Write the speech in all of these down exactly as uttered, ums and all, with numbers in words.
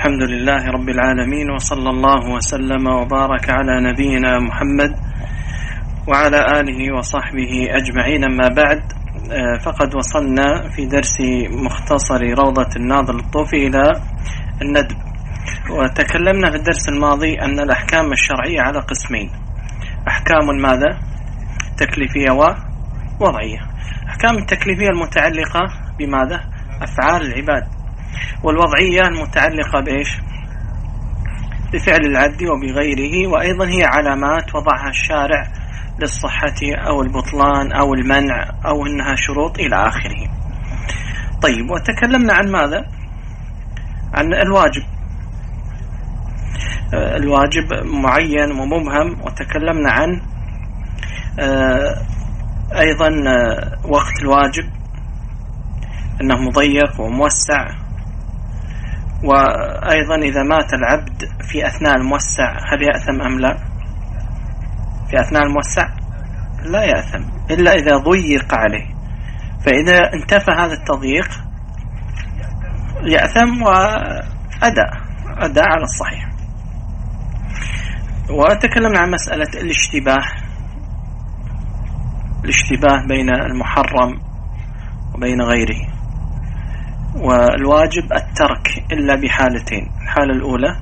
الحمد لله رب العالمين، وصلى الله وسلم وبارك على نبينا محمد وعلى آله وصحبه أجمعين. أما بعد، فقد وصلنا في درس مختصر روضة الناظر الطوفي إلى الندب، وتكلمنا في الدرس الماضي أن الأحكام الشرعية على قسمين: أحكام ماذا؟ تكليفية ووضعية. أحكام التكليفية المتعلقة بماذا؟ أفعال العباد، والوضعية المتعلقة بإيش؟ بفعل العبد وبغيره، وأيضا هي علامات وضعها الشارع للصحة أو البطلان أو المنع أو أنها شروط إلى آخره. طيب، وتكلمنا عن ماذا؟ عن الواجب. الواجب معين ومبهم، وتكلمنا عن أيضا وقت الواجب أنه مضيق وموسع، وأيضا إذا مات العبد في أثناء الموسع هل يأثم أم لا؟ في أثناء الموسع لا يأثم إلا إذا ضيق عليه، فإذا انتفى هذا التضييق يأثم وأداء أداء على الصحيح. وتكلمنا عن مسألة الاشتباه الاشتباه بين المحرم وبين غيره. والواجب الترك إلا بحالتين: الحالة الأولى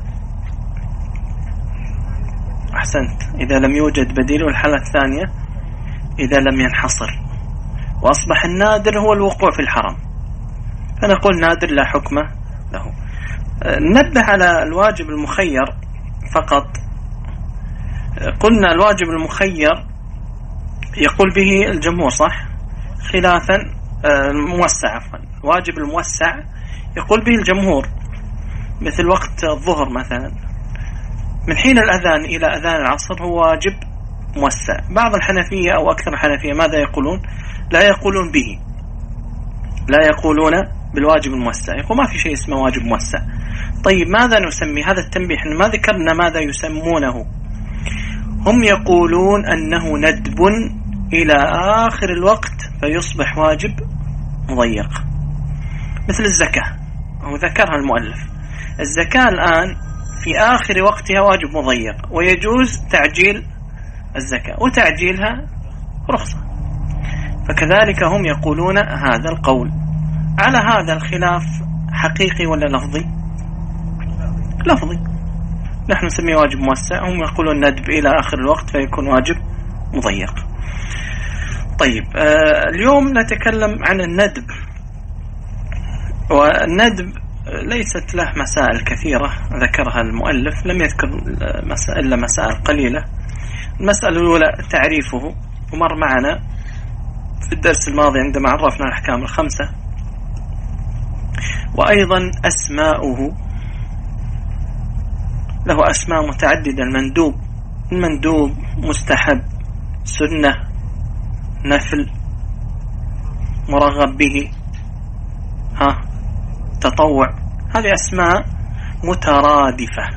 أحسنت إذا لم يوجد بديل، والحالة الثانية إذا لم ينحصر وأصبح النادر هو الوقوع في الحرام، فنقول نادر لا حكم له. ننبه على الواجب المخير فقط. قلنا الواجب المخير يقول به الجمهور، صح؟ خلافا الموسع، عفوا الواجب الموسع يقول به الجمهور، مثل وقت الظهر مثلا من حين الأذان إلى أذان العصر هو واجب موسع. بعض الحنفية أو أكثر الحنفية ماذا يقولون؟ لا يقولون به، لا يقولون بالواجب الموسع، يقول ما في شيء اسمه واجب موسع. طيب، ماذا نسمي هذا التنبيه؟ ما ذكرنا ماذا يسمونه. هم يقولون أنه ندب إلى آخر الوقت فيصبح واجب مضيق، مثل الزكاة، أو ذكرها المؤلف. الزكاة الآن في آخر وقتها واجب مضيق، ويجوز تعجيل الزكاة، وتعجيلها رخصة. فكذلك هم يقولون هذا القول. على هذا الخلاف حقيقي ولا لفظي؟ لفظي. نحن نسميه واجب موسع، هم يقولون ندب إلى آخر الوقت فيكون واجب مضيق. طيب، آه اليوم نتكلم عن الندب. والندب ليست له مسائل كثيرة ذكرها المؤلف، لم يذكر إلا مسائل قليلة. المسألة الأولى تعريفه، ومر معنا في الدرس الماضي عندما عرفنا الأحكام الخمسة. وأيضا أسماؤه، له أسماء متعددة: المندوب، المندوب مستحب، سنة، نفل، مرغب به، ها تطوع. هذه أسماء مترادفة.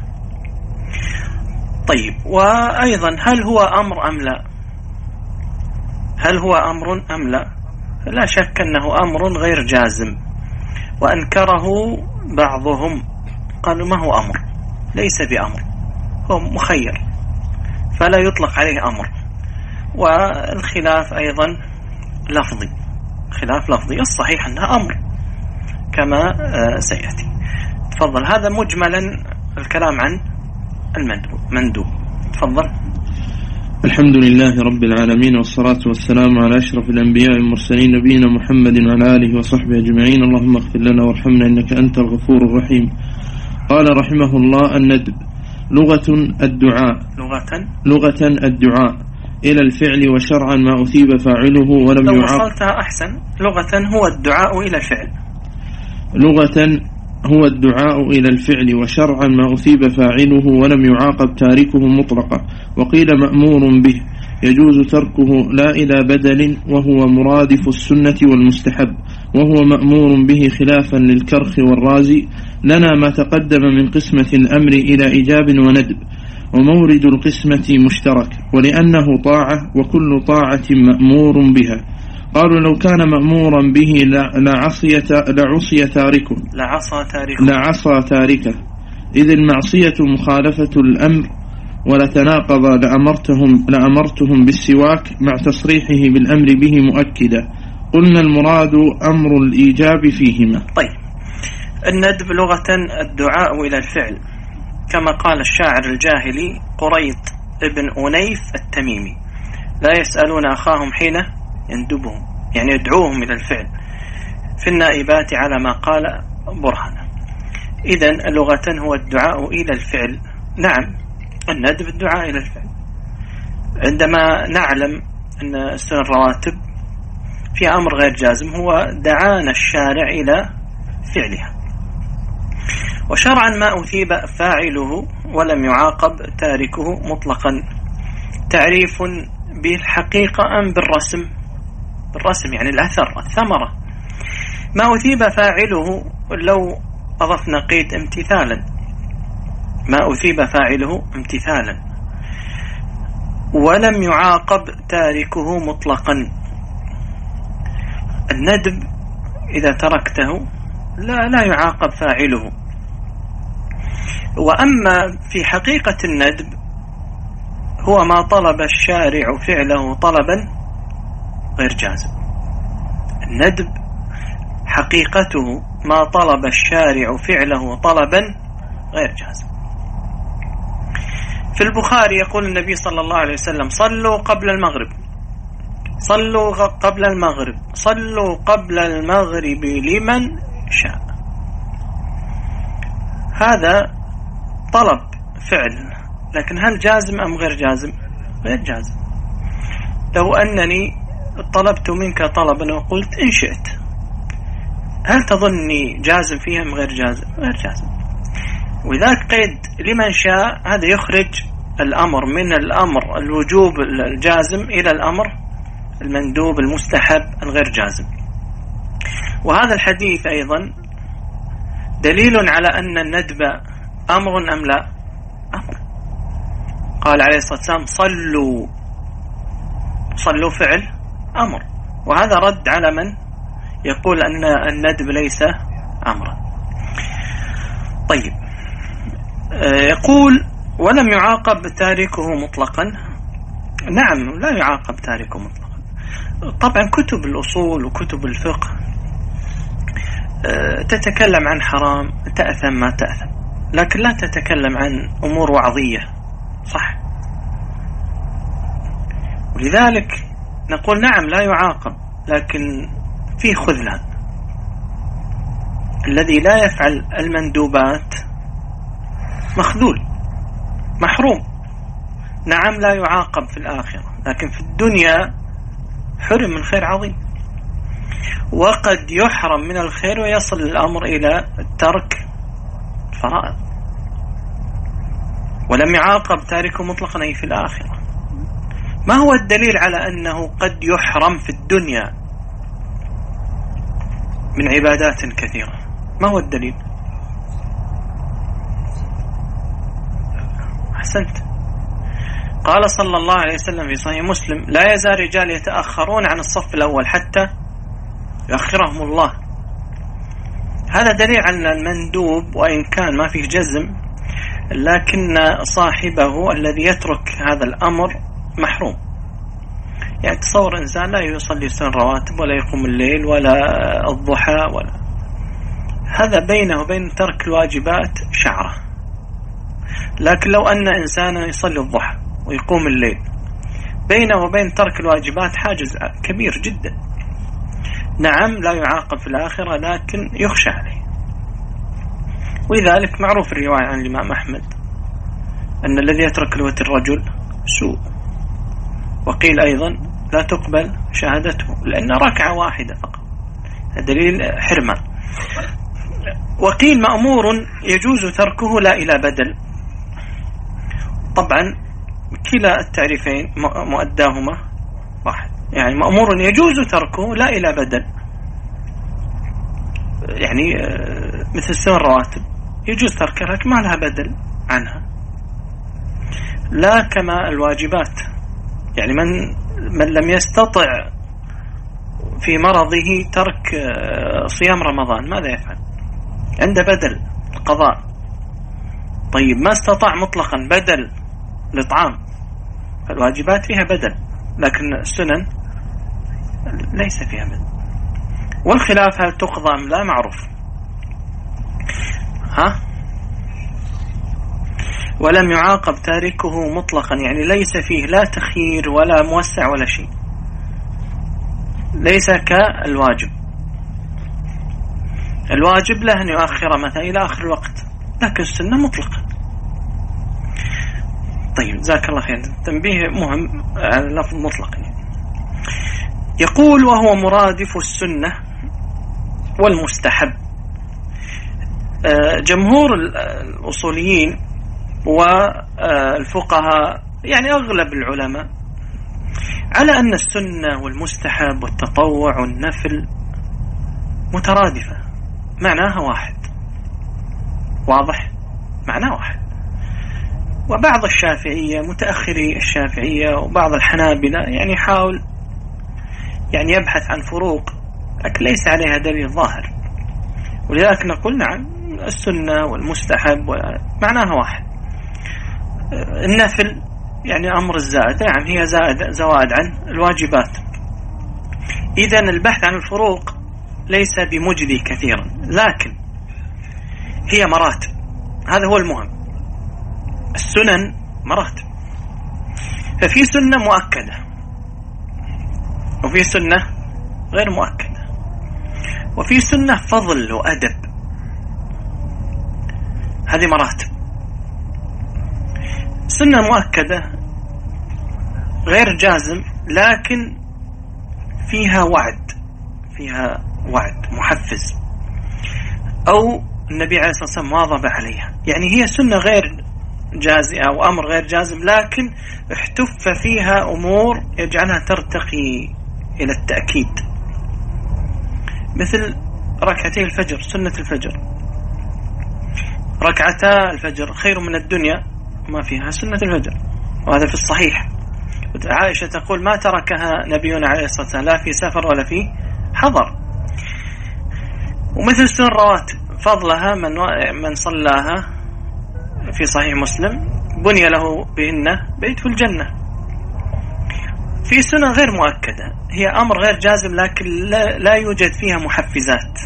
طيب، وأيضا هل هو أمر أم لا؟ هل هو أمر أم لا؟ لا شك أنه أمر غير جازم، وأنكره بعضهم، قالوا ما هو أمر، ليس بأمر، هو مخير فلا يطلق عليه أمر. والخلاف أيضا لفظي، خلاف لفظي، الصحيح أنها أمر كما سيأتي. تفضل، هذا مجملا الكلام عن المندوب. تفضل. الحمد لله رب العالمين، والصلاة والسلام على أشرف الأنبياء والمرسلين، نبينا محمد وعلى آله وصحبه أجمعين. اللهم اغفر لنا وارحمنا إنك أنت الغفور الرحيم. قال رحمه الله: الندب لغة الدعاء لغة لغة الدعاء إلى الفعل، وشرعا ما أثيب فاعله ولم لو يعاقب. وصلتها أحسن. لغة هو الدعاء إلى الفعل، لغة هو الدعاء إلى الفعل، وشرعا ما أثيب فاعله ولم يعاقب تاركه مطلقا. وقيل مأمور به، يجوز تركه لا إلى بدل، وهو مرادف السنة والمستحب، وهو مأمور به خلافا للكرخ والرازي. لنا ما تقدم من قسمة الأمر إلى إيجاب وندب، ومورد القسمة مشترك، ولأنه طاعة، وكل طاعة مأمور بها. قالوا لو كان مأمورا به لعصي لعصي تاركه لعصى تاركه لعصى تاركه إذ المعصية مخالفة الأمر، ولا تناقض لأمرتهم, لأمرتهم بالسواك مع تصريحه بالأمر به مؤكدا. قلنا المراد أمر الإيجاب فيهما. طيب، الندب لغة الدعاء إلى الفعل، كما قال الشاعر الجاهلي قريط ابن أنيف التميمي: لا يسألون أخاهم حين يندبهم، يعني يدعوهم إلى الفعل في النائبات على ما قال برهنة. إذن لغة هو الدعاء إلى الفعل. نعم، الندب الدعاء إلى الفعل. عندما نعلم أن السنن الرواتب في أمر غير جازم، هو دعانا الشارع إلى فعلها. وشرعا ما أثيب فاعله ولم يعاقب تاركه مطلقا، تعريف بالحقيقة أم بالرسم؟ بالرسم يعني الأثر، الثمرة. ما أثيب فاعله لو أضفنا قيد امتثالا، ما أثيب فاعله امتثالا ولم يعاقب تاركه مطلقا. الندب إذا تركته لا لا يعاقب فاعله. وأما في حقيقة الندب هو ما طلب الشارع فعله طلبا غير جازم. الندب حقيقته ما طلب الشارع فعله طلبا غير جازم. في البخاري يقول النبي صلى الله عليه وسلم: صلوا قبل المغرب، صلوا قبل المغرب، صلوا قبل المغرب لمن شاء. هذا طلب فعل، لكن هل جازم أم غير جازم؟ غير جازم. لو أنني طلبت منك طلبا وقلت إن شئت، هل تظنني جازم فيها أم غير جازم؟ غير جازم. وذاك قيد لمن شاء، هذا يخرج الأمر من الأمر الوجوب الجازم إلى الأمر المندوب المستحب الغير جازم. وهذا الحديث أيضا دليل على أن الندب أمر أم لا؟ أمر. قال عليه الصلاة والسلام: صلوا، صلوا فعل أمر، وهذا رد على من يقول أن الندب ليس أمرا. طيب، يقول: ولم يعاقب تاركه مطلقا. نعم، لا يعاقب تاركه مطلقا. طبعا كتب الأصول وكتب الفقه تتكلم عن حرام تأثم ما تأثم، لكن لا تتكلم عن أمور وعظية، صح؟ ولذلك نقول نعم لا يعاقب، لكن فيه خذلان. الذي لا يفعل المندوبات مخذول محروم. نعم لا يعاقب في الآخرة، لكن في الدنيا حرم من خير عظيم. وقد يحرم من الخير ويصل الأمر إلى ترك الفرائض. ولم يعاقب تاركه مطلقا أي في الآخرة. ما هو الدليل على أنه قد يحرم في الدنيا من عبادات كثيرة؟ ما هو الدليل؟ أحسنت. قال صلى الله عليه وسلم في صحيح مسلم: لا يزال رجال يتأخرون عن الصف الأول حتى يؤخرهم الله. هذا دليل على المندوب، وإن كان ما فيه جزم، لكن صاحبه الذي يترك هذا الأمر محروم. يعني تصور إنسان لا يصلي سنن رواتب ولا يقوم الليل ولا الضحى ولا، هذا بينه وبين ترك الواجبات شعرة. لكن لو أن إنسانا يصلي الضحى ويقوم الليل، بينه وبين ترك الواجبات حاجز كبير جدا. نعم لا يعاقب في الآخرة، لكن يخشى عليه. ولذلك معروف الرواية عن الإمام أحمد أن الذي يترك الوتر رجل سوء. وقيل أيضا لا تقبل شهادته لأن ركعة واحدة فقط، دليل حرمان. وقيل مأمور يجوز تركه لا إلى بدل. طبعا كلا التعريفين مؤداهما واحد، يعني مأمور يجوز تركه لا إلى بدل، يعني مثل سنن الرواتب يجوز تركها لكن ما لها بدل عنها، لا كما الواجبات. يعني من من لم يستطع في مرضه ترك صيام رمضان ماذا يفعل؟ عنده بدل القضاء. طيب ما استطاع مطلقا بدل الإطعام، فالواجبات فيها بدل، لكن السنن ليس فيها بدل. والخلاف هل تقضى أم لا معروف. ها ولم يعاقب تاركه مطلقا، يعني ليس فيه لا تخيير ولا موسع ولا شيء، ليس كالواجب. الواجب له أن يؤخر مثلا إلى آخر الوقت، لكن السنة مطلقة. طيب جزاك الله خير، تنبيه مهم على اللفظ مطلق. يقول وهو مرادف السنة والمستحب. جمهور الأصوليين والفقهاء يعني أغلب العلماء على أن السنة والمستحب والتطوع والنفل مترادفة، معناها واحد، واضح، معناه واحد. وبعض الشافعية متأخري الشافعية وبعض الحنابلة يعني حاول يعني يبحث عن فروق، لكن ليس عليها دليل ظاهر، ولذلك نقول نعم السنة والمستحب معناها واحد. النفل يعني أمر الزائد، نعم هي زائد زوائد عن الواجبات. إذن البحث عن الفروق ليس بمجدي كثيرا، لكن هي مراتب، هذا هو المهم. السنن مراتب، ففي سنة مؤكدة وفي سنة غير مؤكدة، وفي سنة فضل وأدب، هذه مراتب. سنة مؤكدة غير جازم لكن فيها وعد، فيها وعد محفز، أو النبي عليه الصلاة والسلام واظب عليها، يعني هي سنة غير جازئة أو أمر غير جازم لكن احتف فيها أمور يجعلها ترتقي إلى التأكيد، مثل ركعتي الفجر، سنة الفجر، ركعتا الفجر خير من الدنيا ما فيها، سنة الفجر، وهذا في الصحيح. عائشة تقول ما تركها نبينا عليه الصلاة والسلام لا في سفر ولا في حضر. ومثل سنة الرواتب فضلها من من صلاها في صحيح مسلم بني له بهن بيت في الجنة. في سنة غير مؤكدة، هي أمر غير جازم لكن لا, لا يوجد فيها محفزات،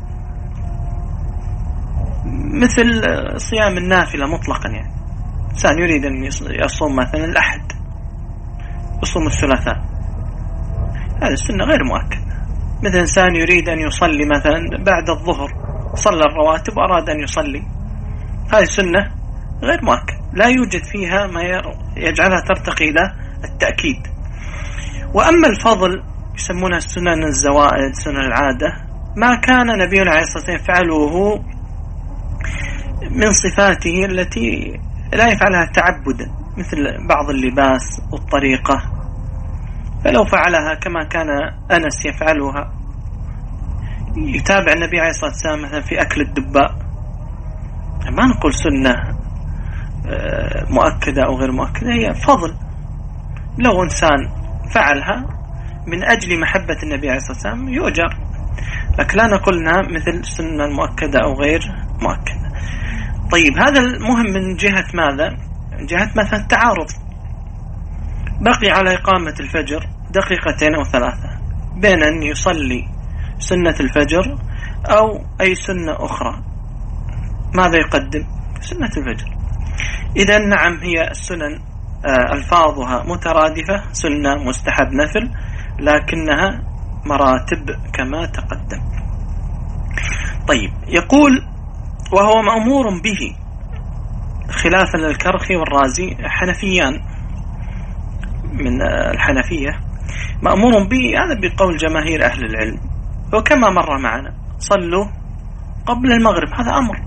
مثل صيام النافلة مطلقا، يعني إنسان يريد أن يصوم مثلا الأحد يصوم الثلاثاء، هذه السنة غير مؤكدة. مثل إنسان يريد أن يصلي مثلا بعد الظهر، صلى الرواتب وأراد أن يصلي، هذه سنة غير مؤكد، لا يوجد فيها ما يجعلها ترتقي إلى التأكيد. وأما الفضل يسمونها السنن الزوائد، سنن العادة، ما كان نبينا عليه الصلاة والسلام يفعله من صفاته التي لا يفعلها تعبدا، مثل بعض اللباس والطريقة، فلو فعلها كما كان أنس يفعلها يتابع النبي عليه الصلاة والسلام مثلا في أكل الدباء، ما نقول سنة مؤكدة أو غير مؤكدة، هي فضل. لو إنسان فعلها من أجل محبة النبي عليه الصلاة والسلام يؤجر، لكن لا نقولنا مثل سنة المؤكدة أو غير مؤكدة. طيب هذا المهم من جهة ماذا؟ من جهة مثلا التعارض، بقي على إقامة الفجر دقيقتين أو ثلاثة، بين أن يصلي سنة الفجر أو أي سنة أخرى، ماذا يقدم؟ سنة الفجر. إذا نعم هي السنن ألفاظها مترادفة، سنة مستحب نفل، لكنها مراتب كما تقدم. طيب يقول وهو مأمور به، خلافا للكرخي والرازي، حنفيان من الحنفية، مأمور به هذا بقول جماهير أهل العلم، وكما مر معنا صلوا قبل المغرب، هذا أمر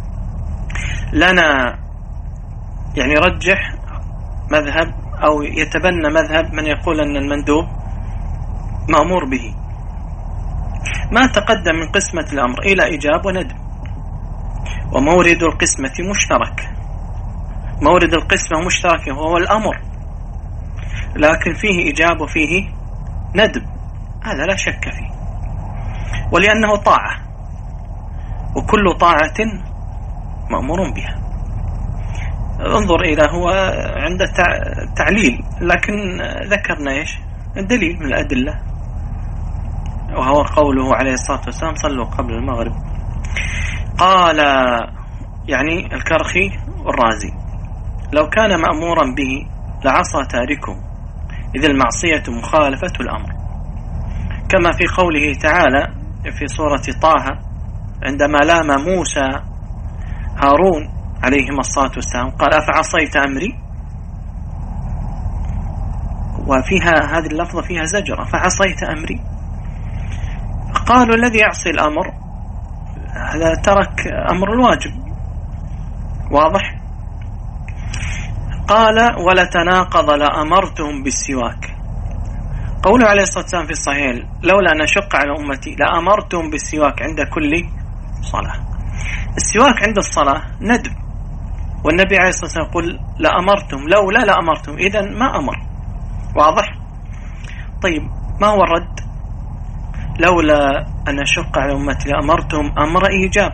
لنا يعني رجح مذهب أو يتبنى مذهب من يقول أن المندوب مأمور به. ما تقدم من قسمة الأمر إلى إيجاب وندب، ومورد القسمة مشترك، مورد القسمة مشترك وهو الأمر، لكن فيه إيجاب وفيه ندب، هذا لا شك فيه، ولأنه طاعة، وكل طاعة مأمور بها. انظر إلى هو عند تعليل، لكن ذكرنا إيش الدليل من الأدلة، وهو قوله عليه الصلاة والسلام صلوا قبل المغرب. قال يعني الكرخي والرازي: لو كان مأمورا به لعصى تاركه، إذ المعصية مخالفة الأمر، كما في قوله تعالى في سورة طه عندما لام موسى هارون عليهما الصلاة والسلام قال: أفعصيت أمري؟ وفيها هذه اللفظة فيها زجر، أفعصيت أمري. قالوا الذي يعصي الأمر هذا ترك أمر الواجب، واضح. قال: ولا تناقض لأمرتهم بالسواك. قوله عليه الصلاة والسلام في الصحيح: لولا نشق على أمتي لأمرتهم بالسواك عند كل صلاة. السواك عند الصلاة ندب، والنبي عليه الصلاة والسلام يقول: لأمرتم، لولا لأمرتم، إذن ما أمر، واضح. طيب ما هو الرد؟ لولا أن أشق على أمتي لأمرتهم أمر إيجاب،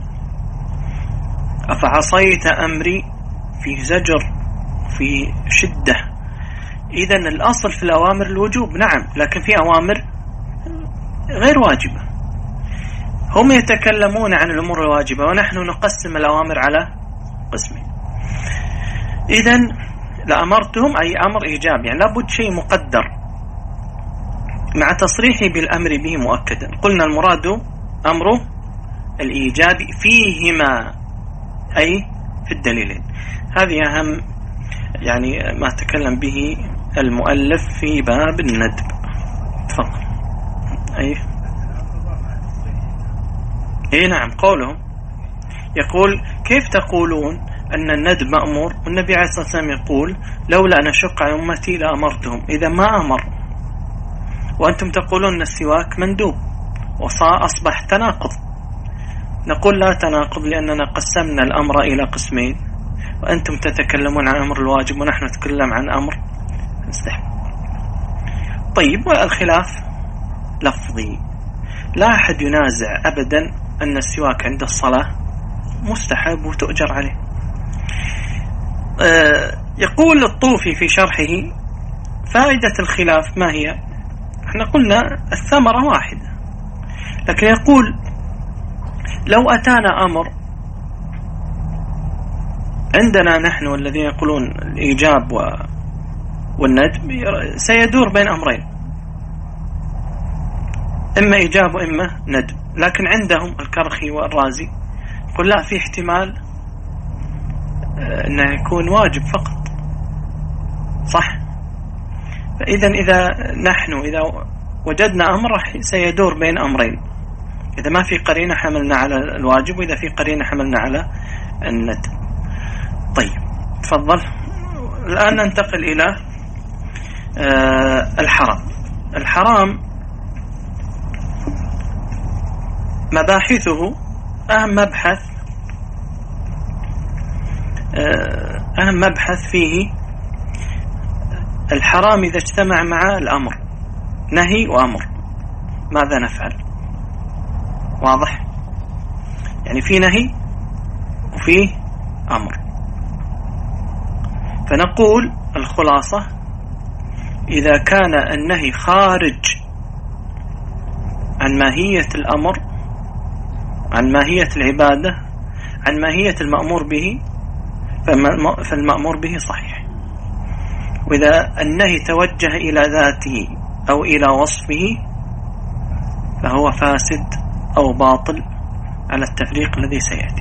أفعصيت أمري فيه زجر في شدة، إذن الأصل في الأوامر الوجوب، نعم، لكن في أوامر غير واجبة. هم يتكلمون عن الأمور الواجبة ونحن نقسم الأوامر على قسمين. إذن لأمرتهم أي أمر إيجاب، يعني لابد شيء مقدر مع تصريحي بالأمر به مؤكدا. قلنا المراد أمر الإيجاب فيهما أي في الدليلين. هذه أهم يعني ما تكلم به المؤلف في باب الندب. تفضل. أي إيه نعم، قولهم يقول: كيف تقولون أن الندب مأمور والنبي عليه الصلاة والسلام يقول: لولا أن أشق على أمتي لأمرتهم؟ إذا ما أمر، وأنتم تقولون أن السواك مندوب، وأصبح تناقض. نقول لا تناقض، لأننا قسمنا الأمر إلى قسمين، وأنتم تتكلمون عن أمر الواجب ونحن نتكلم عن أمر مستحب. طيب، والخلاف لفظي، لا أحد ينازع أبدا أن السواك عند الصلاة مستحب وتؤجر عليه. أه يقول الطوفي في شرحه: فائدة الخلاف ما هي؟ احنا قلنا الثمرة واحدة، لكن يقول: لو أتانا أمر عندنا نحن الذين يقولون الإيجاب والندب سيدور بين أمرين، إما إيجاب وإما ندب، لكن عندهم الكرخي والرازي يقول لا، في احتمال أنه يكون واجب فقط، صح؟ فإذا إذا نحن إذا وجدنا أمر سيدور بين أمرين، إذا ما في قرينة حملنا على الواجب، وإذا في قرينة حملنا على الندب. طيب تفضل. الآن ننتقل إلى آه الحرام. الحرام مباحثه أهم مبحث آه أهم مبحث فيه الحرام إذا اجتمع مع الأمر، نهي وأمر، ماذا نفعل؟ واضح؟ يعني في نهي وفي أمر. فنقول الخلاصة: إذا كان النهي خارج عن ماهية الأمر، عن ماهية العبادة، عن ماهية المأمور به، فالمأمور به صحيح. وإذا النهي توجه إلى ذاته أو إلى وصفه فهو فاسد أو باطل على التفريق الذي سيأتي.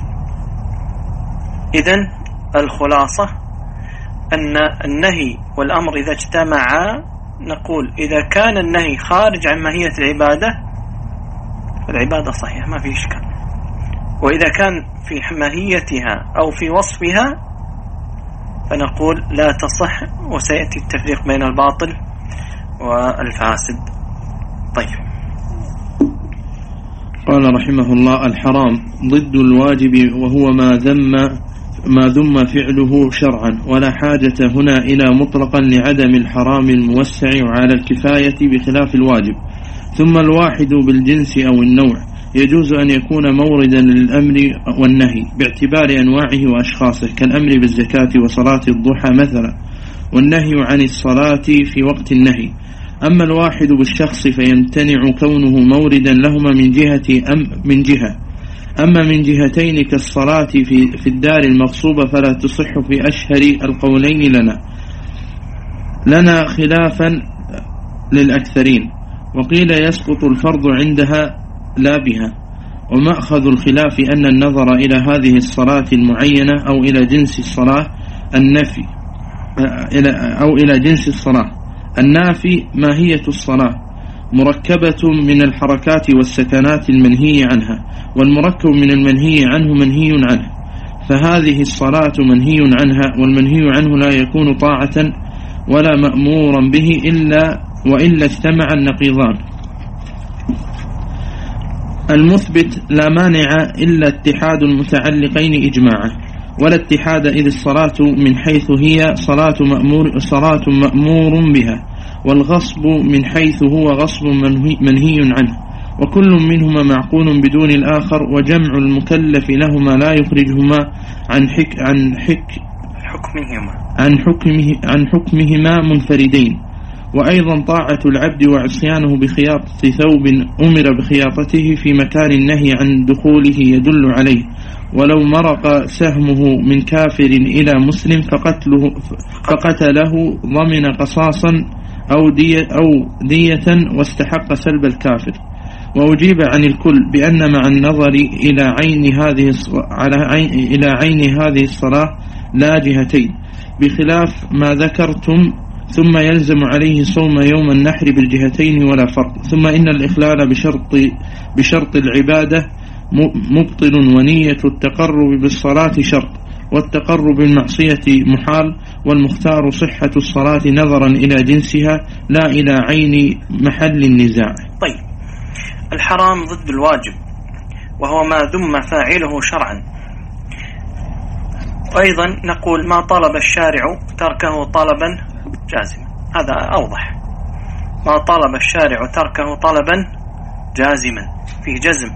إذن الخلاصة أن النهي والأمر إذا اجتمعا نقول إذا كان النهي خارج عن ماهية العبادة فالعبادة صحيحة ما في إشكال، وإذا كان في ماهيتها أو في وصفها فنقول لا تصح، وسيأتي التفريق بين الباطل والفاسد. طيب، قال رحمه الله: الحرام ضد الواجب، وهو ما ذم ما ذم فعله شرعا، ولا حاجة هنا إلى مطلقا لعدم الحرام الموسع على الكفاية بخلاف الواجب. ثم الواحد بالجنس أو النوع يجوز أن يكون موردا للأمر والنهي باعتبار أنواعه وأشخاصه، كالأمر بالزكاة وصلاة الضحى مثلا، والنهي عن الصلاة في وقت النهي. أما الواحد بالشخص فيمتنع كونه موردا لهما من جهة أم من جهة أما من جهتين كالصلاة في, في الدار المغصوبة فلا تصح في أشهر القولين لنا لنا خلافا للأكثرين، وقيل يسقط الفرض عندها لا بها. ومأخذ الخلاف أن النظر إلى هذه الصلاة المعينة أو إلى جنس الصلاة النفي أو إلى جنس الصلاة النافي ماهية الصلاة مركبة من الحركات والسكنات المنهي عنها، والمركب من المنهي عنه منهي عنه، فهذه الصلاة منهي عنها، والمنهي عنه لا يكون طاعة ولا مأمورا به إلا وإلا اجتمع النقيضان. المثبت لا مانع إلا اتحاد المتعلقين إجماعا، ولا اتحاد إذ الصلاة من حيث هي صلاة مأمور, صلاة مأمور بها، والغصب من حيث هو غصب منهي عنه، وكل منهما معقول بدون الآخر، وجمع المكلف لهما لا يخرجهما عن حك عن حك حكمهما عن حكمه عن حكمهما منفردين. وأيضا طاعة العبد وعصيانه بخياطة ثوب أمر بخياطته في مكان النهي عن دخوله يدل عليه، ولو مرق سهمه من كافر إلى مسلم فقتله فقتله ضمن قصاصا أو دية, أو دية واستحق سلب الكافر. وأجيب عن الكل بأن مع النظر إلى عين هذه على عين إلى عين هذه الصلاة لا جهتين، بخلاف ما ذكرتم، ثم يلزم عليه صوم يوم النحر بالجهتين ولا فرق. ثم إن الإخلال بشرط بشرط العبادة مبطل، ونية التقرب بالصلاة شرط، والتقرب بالمعصية محال، والمختار صحة الصلاة نظرا إلى جنسها لا إلى عين محل النزاع. طيب، الحرام ضد الواجب، وهو ما ذم فاعله شرعا. وأيضا نقول ما طلب الشارع تركه طلبا جازما، هذا أوضح. ما طلب الشارع تركه طلبا جازما، فيه جزم.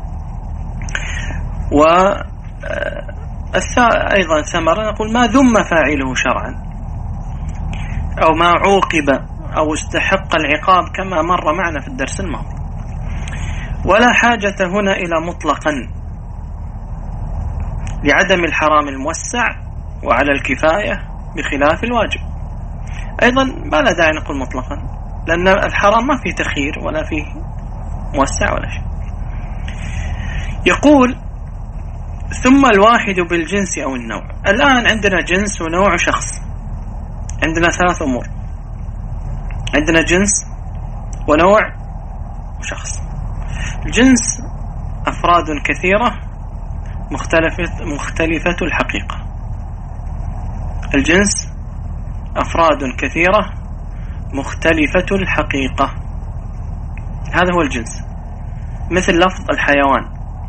وأيضا ثمرة نقول ما ذم فاعله شرعا، أو ما عوقب أو استحق العقاب كما مر معنا في الدرس الماضي. ولا حاجة هنا إلى مطلقا لعدم الحرام الموسع وعلى الكفاية بخلاف الواجب. أيضا ما لا داعي نقول مطلقا، لأن الحرام ما فيه تخيير ولا فيه موسع ولا شيء. يقول ثم الواحد بالجنس أو النوع. الآن عندنا جنس ونوع شخص، عندنا ثلاث أمور، عندنا جنس ونوع وشخص. الجنس أفراد كثيرة مختلفة, مختلفة الحقيقة. الجنس أفراد كثيرة مختلفة الحقيقة، هذا هو الجنس. مثل لفظ الحيوان،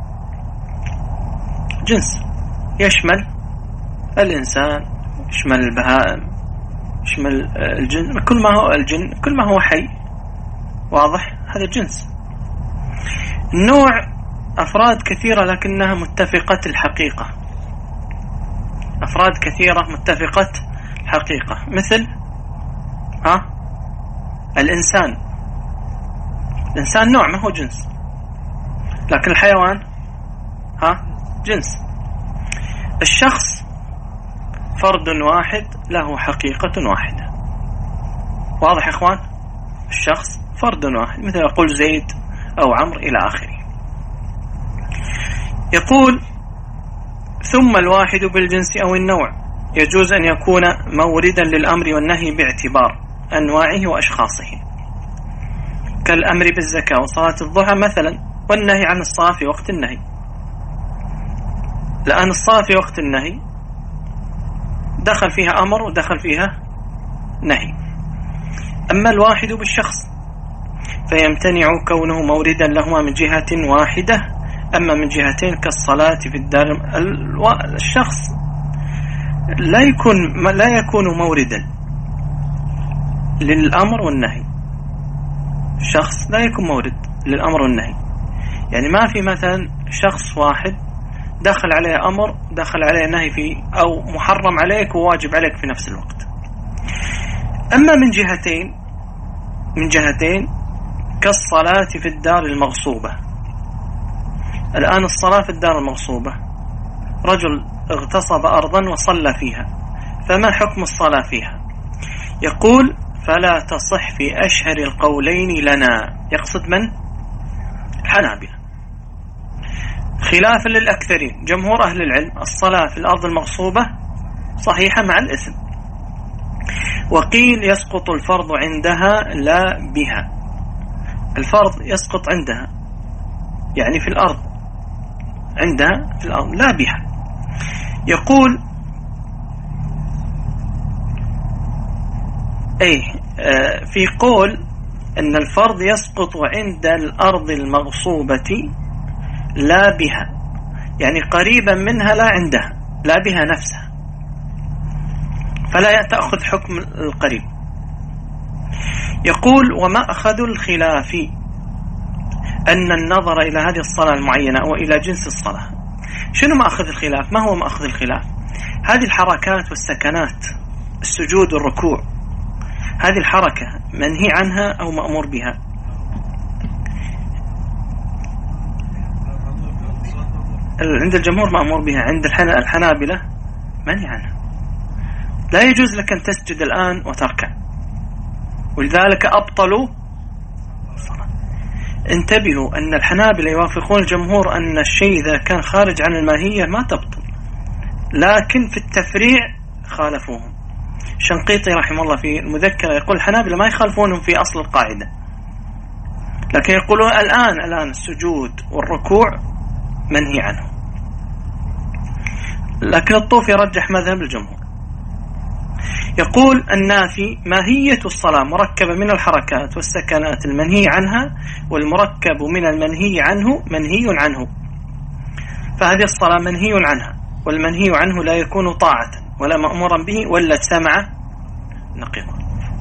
جنس يشمل الإنسان، يشمل البهائم، يشمل الجن، كل ما هو الجن، كل ما هو حي، واضح؟ هذا جنس. النوع أفراد كثيرة لكنها متفقة الحقيقة، أفراد كثيرة متفقة الحقيقة. مثل ها الإنسان، الإنسان نوع ما هو جنس، لكن الحيوان ها جنس. الشخص فرد واحد له حقيقة واحدة، واضح يا إخوان؟ الشخص فرد واحد، مثل يقول زيد أو عمرو إلى آخره. يقول ثم الواحد بالجنس أو النوع يجوز أن يكون موردا للأمر والنهي باعتبار أنواعه وأشخاصه، كالأمر بالزكاة وصلاة الضحى مثلا، والنهي عن الصلاة في وقت النهي. لأن الصلاة في وقت النهي دخل فيها أمر ودخل فيها نهي. أما الواحد بالشخص فيمتنع كونه موردا لهما من جهة واحدة، أما من جهتين كالصلاة في الدار. الشخص لا يكون لا يكون موردا للأمر والنهي، الشخص لا يكون مورد للأمر والنهي، يعني ما في مثلا شخص واحد دخل عليه أمر دخل عليه نهي فيه أو محرم عليك وواجب عليك في نفس الوقت. أما من جهتين من جهتين كالصلاة في الدار المغصوبة. الآن الصلاة في الدار المغصوبة، رجل اغتصب أرضا وصلى فيها، فما حكم الصلاة فيها؟ يقول فلا تصح في أشهر القولين لنا، يقصد من؟ الحنابلة، خلافا للأكثرين. جمهور أهل العلم الصلاة في الأرض المغصوبة صحيحة مع الإثم. وقيل يسقط الفرض عندها لا بها، الفرض يسقط عندها يعني في الأرض، عندها في الأرض لا بها. يقول أي في قول أن الفرض يسقط عند الأرض المغصوبة لا بها، يعني قريبا منها لا عندها، لا بها نفسها، فلا تأخذ حكم القريب. يقول وما أخذ الخلاف أن النظر إلى هذه الصلاة المعينة وإلى جنس الصلاة. شنو ما أخذ الخلاف؟ ما هو ما أخذ الخلاف؟ هذه الحركات والسكنات، السجود والركوع، هذه الحركة منهي عنها أو مأمور بها؟ عند الجمهور مأمور بها، عند الحنابلة منهي عنها. لا يجوز لك أن تسجد الآن وتركع، ولذلك أبطلوا الصلاة. انتبهوا أن الحنابلة يوافقون الجمهور أن الشيء إذا كان خارج عن الماهية ما تبطل، لكن في التفريع خالفوهم. شنقيطي رحمه الله في المذكرة يقول الحنابلة ما يخالفونهم في أصل القاعدة، لكن يقولون الآن الآن السجود والركوع منهي عنه. لكن الطوفي يرجح مذهب الجمهور، يقول النافي ماهية الصلاة مركبة من الحركات والسكنات المنهي عنها، والمركب من المنهي عنه منهي عنه، فهذه الصلاة منهي عنها، والمنهي عنه لا يكون طاعة ولا مأمورا به ولا اجتمع نقيضا.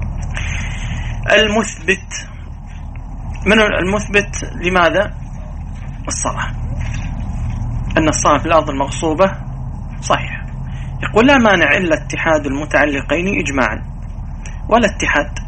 المثبت من المثبت لماذا؟ الصلاة، أن الصلاة في الأرض المغصوبة صحيح. يقول لا مانع إلا اتحاد المتعلقين إجماعا، ولا اتحاد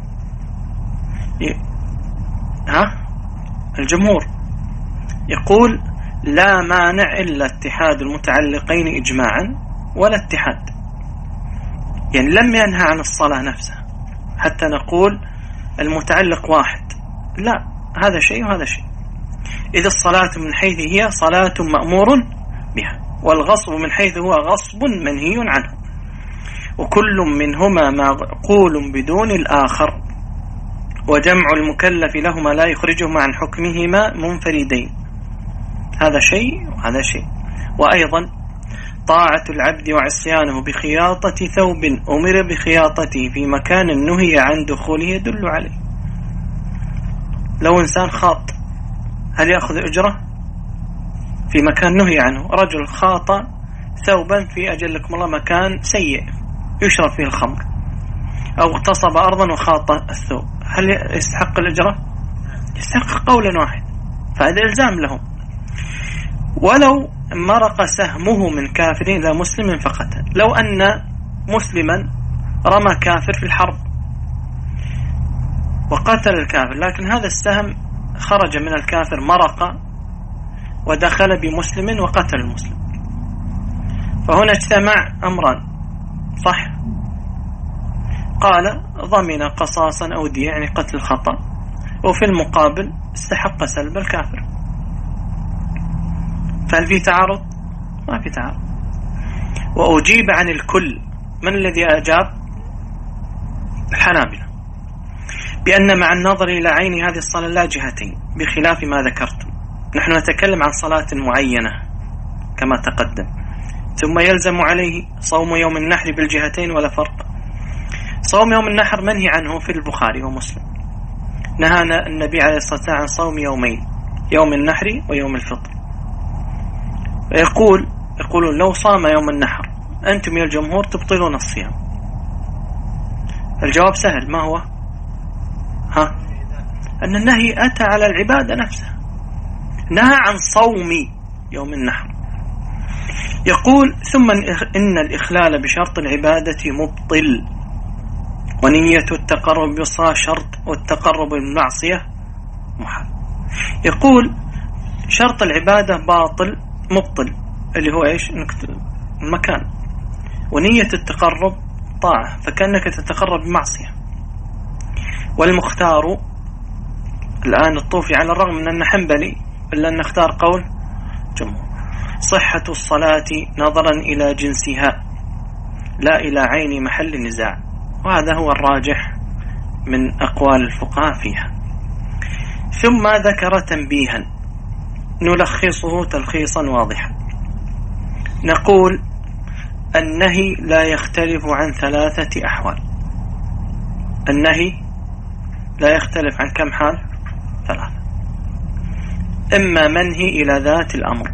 ها الجمهور يقول لا مانع إلا اتحاد المتعلقين إجماعا ولا اتحاد، يعني لم ينهى عن الصلاة نفسها حتى نقول المتعلق واحد، لا، هذا شيء وهذا شيء. إذا الصلاة من حيث هي صلاة مأمور بها، والغصب من حيث هو غصب منهي عنه، وكل منهما معقول بدون الآخر، وجمع المكلف لهما لا يخرجهما عن حكمهما منفردين، هذا شيء وهذا شيء. وأيضا طاعة العبد وعصيانه بخياطة ثوب أمر بخياطته في مكان نهي عن دخوله يدل عليه. لو إنسان خاط هل يأخذ أجرة في مكان نهي عنه؟ رجل خاط ثوبا في أجلكم الله مكان سيء يشرب فيه الخمر، أو اغتصب أرضا وخاط الثوب، هل يستحق الأجرة؟ يستحق قولا واحد، فهذا إلزام لهم. ولو مرق سهمه من كافر إلى مسلم فقتل، لو أن مسلما رمى كافر في الحرب وقتل الكافر، لكن هذا السهم خرج من الكافر مرق ودخل بمسلم وقتل المسلم، فهنا اجتمع أمران صح؟ قال ضمن قصاصا أو دية يعني قتل الخطأ، وفي المقابل استحق سلب الكافر، فهل في تعارض؟ ما في تعارض. وأجيب عن الكل، من الذي أجاب؟ الحنابلة، بأن مع النظر إلى عين هذه الصلاة لا جهتين بخلاف ما ذكرتم. نحن نتكلم عن صلاة معينة كما تقدم، ثم يلزم عليه صوم يوم النحر بالجهتين ولا فرق. صوم يوم النحر منهي عنه في البخاري ومسلم، نهانا النبي عليه الصلاة والسلام عن صوم يومين، يوم النحر ويوم الفطر. يقول يقولون لو صام يوم النحر أنتم يا الجمهور تبطلون الصيام. الجواب سهل، ما هو؟ ها؟ أن النهي أتى على العبادة نفسها، نهى عن صوم يوم النحر. يقول ثم إن الإخلال بشرط العبادة مبطل، ونية التقرب بالصلاة شرط، والتقرب بالمعصية محال. يقول شرط العبادة باطل مبطل، اللي هو إيش؟ المكان. ونية التقرب طاعة، فكأنك تتقرب بمعصية. والمختار الآن الطوفي على الرغم من أنه حنبلي إلا أن نختار قول جمهور: صحة الصلاة نظرا إلى جنسها لا إلى عين محل النزاع، وهذا هو الراجح من أقوال الفقهاء فيها. ثم ذكر تنبيها نلخصه تلخيصا واضحا. نقول النهي لا يختلف عن ثلاثة أحوال. النهي لا يختلف عن كم حال؟ ثلاثة. إما منهي إلى ذات الأمر،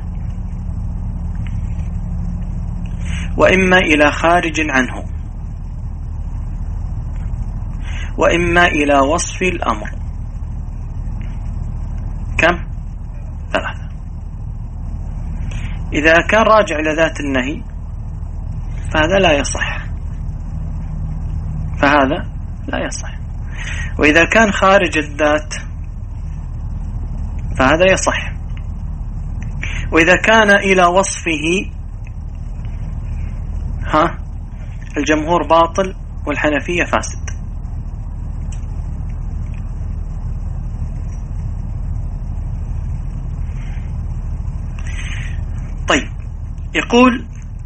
وإما إلى خارج عنه، وإما إلى وصف الأمر. كم؟ ثلاثة. إذا كان راجع إلى ذات النهي فهذا لا يصح، فهذا لا يصح. وإذا كان خارج الذات فهذا يصح. وإذا كان إلى وصفه ها الجمهور باطل والحنفية فاسد. طيب، يقول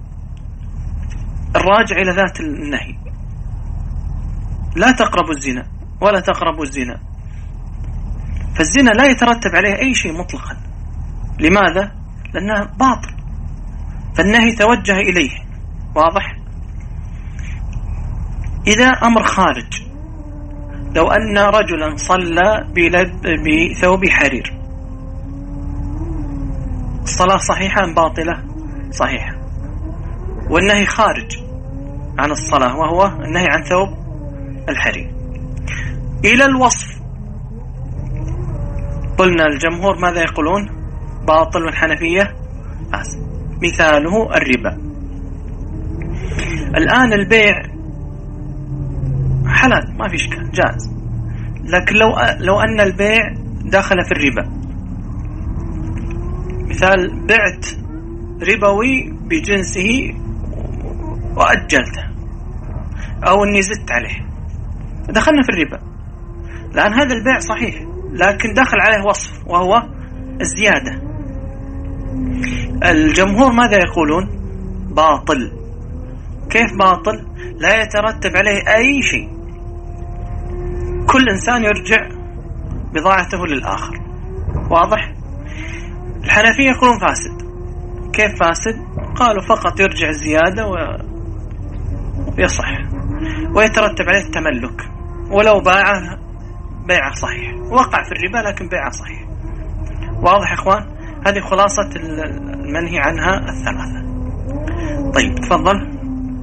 الراجع إلى ذات النهي: لا تقربوا الزنا ولا تقربوا الزنا. فالزنا لا يترتب عليه أي شيء مطلقا. لماذا؟ لأنه باطل، فالنهي توجه إليه. واضح؟ إذا أمر خارج، لو أن رجلا صلى بثوب حرير، الصلاة صحيحة أم باطلة؟ صحيحة. والنهي خارج عن الصلاة، وهو النهي عن ثوب الحرير. إلى الوصف قلنا الجمهور ماذا يقولون؟ باطل، والحنفية فاسد. مثاله الربا. الآن البيع حلال ما في إشكال، جائز. لكن لو لو أن البيع داخل في الربا، مثال بعت ربوي بجنسه وأجلته، أو أني زدت عليه، دخلنا في الربا. لأن هذا البيع صحيح لكن دخل عليه وصف وهو الزيادة. الجمهور ماذا يقولون؟ باطل. كيف باطل؟ لا يترتب عليه أي شيء، كل إنسان يرجع بضاعته للآخر. واضح؟ الحنفية يقولون فاسد. كيف فاسد؟ قالوا فقط يرجع الزيادة ويصح، ويترتب عليه التملك، ولو باعه بيعه صحيح، وقع في الربا لكن بيعه صحيح. واضح يا إخوان؟ هذه خلاصة المنهي عنها الثلاثة. طيب تفضل.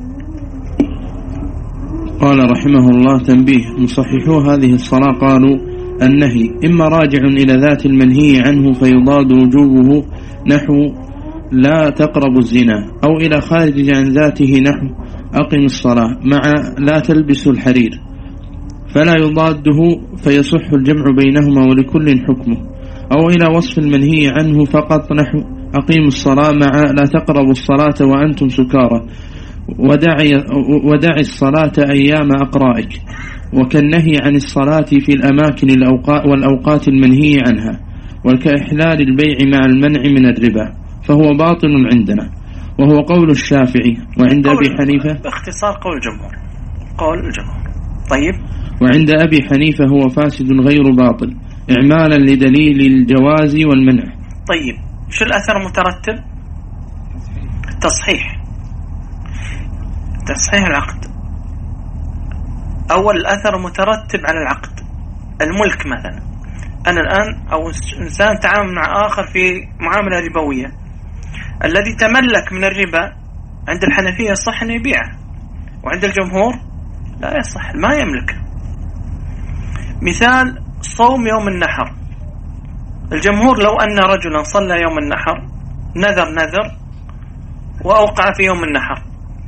قال رحمه الله: تنبيه: مصححو هذه الصلاة قالوا النهي إما راجع إلى ذات المنهي عنه فيضاد وجوبه، نحو لا تقربوا الزنا، أو إلى خارج عن ذاته، نحو أقم الصلاة مع لا تلبسوا الحرير، فلا يضاده فيصح الجمع بينهما ولكل حكمه. أو إلى وصف المنهي عنه فقط، نحو أقيموا الصلاة مع لا تقربوا الصلاة وأنتم سكارى، ودعي, ودعي الصلاة أيام أقرائك، وكالنهي عن الصلاة في الأماكن الأوقات والأوقات المنهي عنها، وكإحلال البيع مع المنع من الربا، فهو باطل عندنا، وهو قول الشافعي. وعند أبي حنيفة باختصار قول الجمهور، قول الجمهور. طيب. وعند أبي حنيفة هو فاسد غير باطل، إعمالا لدليل الجواز والمنع. طيب، شو الأثر المترتب؟ تصحيح تصحيح العقد. أول الأثر مترتب على العقد. الملك مثلا، أنا الآن أو إنسان تعامل مع آخر في معاملة ربوية، الذي تملك من الربا عند الحنفية يصح أن يبيعه، وعند الجمهور لا يصح، ما يملكه. مثال صوم يوم النحر، الجمهور لو أن رجلا صلى يوم النحر نذر نذر وأوقع في يوم النحر،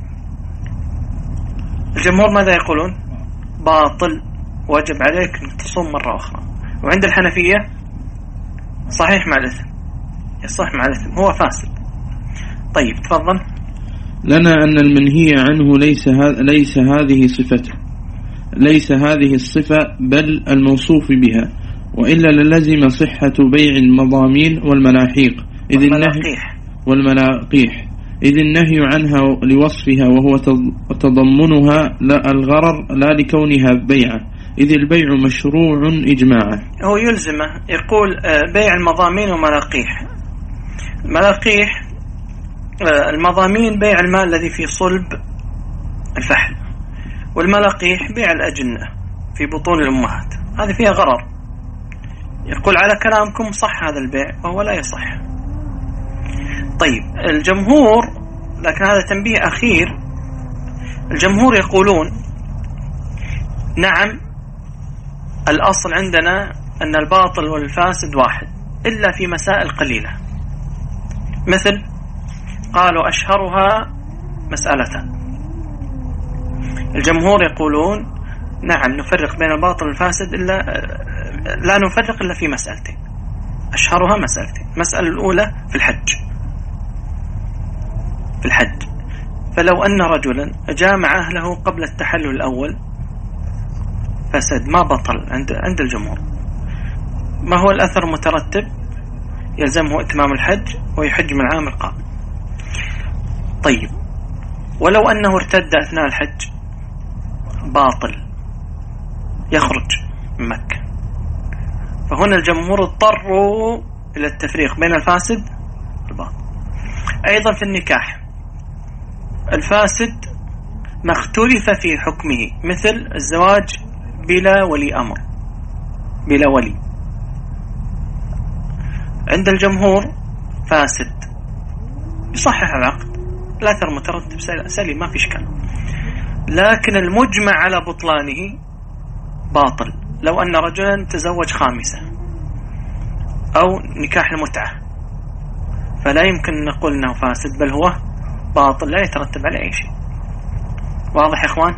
الجمهور ماذا يقولون؟ باطل، واجب عليك تصوم مرة أخرى. وعند الحنفية صحيح مع الإثم، يصح مع الإثم، هو فاسد. طيب تفضل. لنا أن المنهي عنه ليس ليس هذه صفته، ليس هذه الصفة بل الموصوف بها، وإلا للزم صحة بيع المضامين والملاحيق إذ النهي والملاقيح إذ النهي عنها لوصفها وهو تضمنها لا الغرر لا لكونها بيعة، إذ البيع مشروع إجماعا. هو يلزمه يقول بيع المضامين والملاقيح. الملاقيح المضامين بيع المال الذي في صلب الفحل، والملاقيح بيع الأجنة في بطون الأمهات، هذه فيها غرر. يقول على كلامكم صح هذا البيع وهو لا يصح. طيب الجمهور، لكن هذا تنبيه أخير، الجمهور يقولون نعم الأصل عندنا أن الباطل والفاسد واحد إلا في مسائل قليلة، مثل قالوا أشهرها مسألتان. الجمهور يقولون نعم نفرق بين الباطل والفاسد، إلا لا نفرق إلا في مسألتين، أشهرها مسألتين. المسألة الأولى في الحج، في الحج فلو أن رجلا جامع أهله قبل التحلل الأول فسد، ما بطل عند عند الجمهور. ما هو الأثر المترتب؟ يلزمه إتمام الحج ويحج من العام القادم. طيب ولو أنه ارتد أثناء الحج باطل، يخرج من مكة، فهنا الجمهور اضطروا إلى التفريق بين الفاسد والباطل. أيضا في النكاح الفاسد ما اختلف في حكمه، مثل الزواج بلا ولي أمر، بلا ولي، عند الجمهور فاسد يصحح العقد، الأثر مترتب سليم ما في إشكال، لكن المجمع على بطلانه باطل. لو أن رجلا تزوج خامسة أو نكاح المتعة فلا يمكن نقول أنه فاسد، بل هو باطل لا يترتب على أي شيء. واضح يا إخوان؟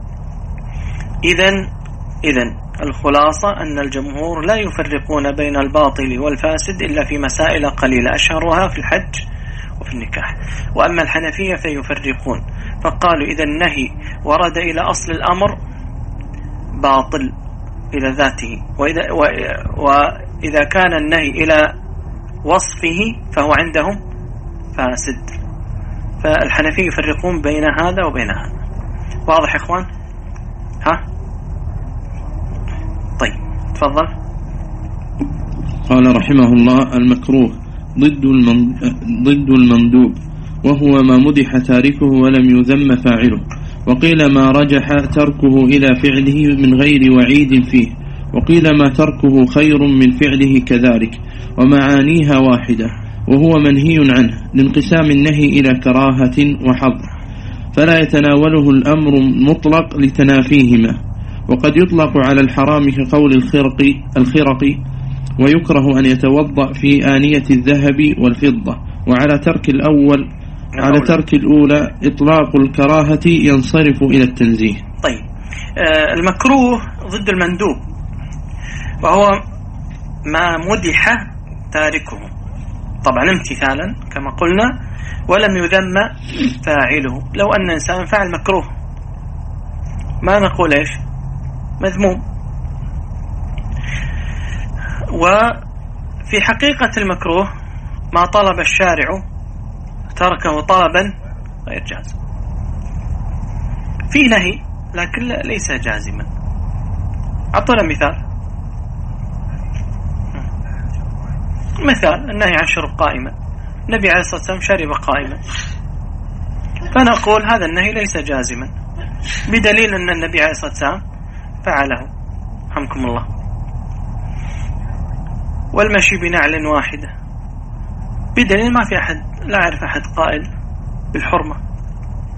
إذن إذن الخلاصة أن الجمهور لا يفرقون بين الباطل والفاسد إلا في مسائل قليلة أشهرها في الحج وفي النكاح. وأما الحنفية فيفرقون، فقالوا إذا النهي ورد إلى أصل الأمر باطل إلى ذاته، وإذا, وإذا كان النهي إلى وصفه فهو عندهم فاسد. فالحنفية يفرقون بين هذا وبين هذا. واضح يا إخوان؟ ها؟ طيب تفضل. قال رحمه الله المكروه ضد ضد المندوب، وهو ما مدح تاركه ولم يذم فاعله، وقيل ما رجح تركه إلى فعله من غير وعيد فيه، وقيل ما تركه خير من فعله كذلك، ومعانيها واحدة، وهو منهي عنه لانقسام النهي إلى كراهة وحظر، فلا يتناوله الأمر مطلق لتنافيهما. وقد يطلق على الحرام كقول الخرق الخرق ويكره أن يتوضأ في آنية الذهب والفضة. وعلى ترك الأول على ترك الأولى إطلاق الكراهة ينصرف إلى التنزيه. طيب آه المكروه ضد المندوب، وهو ما مدح تاركه، طبعا امتثالا كما قلنا، ولم يذم فاعله. لو أن إنسان فعل مكروه ما نقول إيش؟ مذموم. وفي حقيقة المكروه ما طلب الشارع تركه طلبا غير جازم، في نهي لكن ليس جازما. أعطونا مثال. مثال النهي عن شرب قائما، النبي عليه الصلاة والسلام شرب قائما، فنقول هذا النهي ليس جازما بدليل أن النبي عليه الصلاة والسلام فعله، رحمكم الله. والمشي بنعل واحدة بدليل ما في أحد، لا أعرف أحد قائل بالحرمة.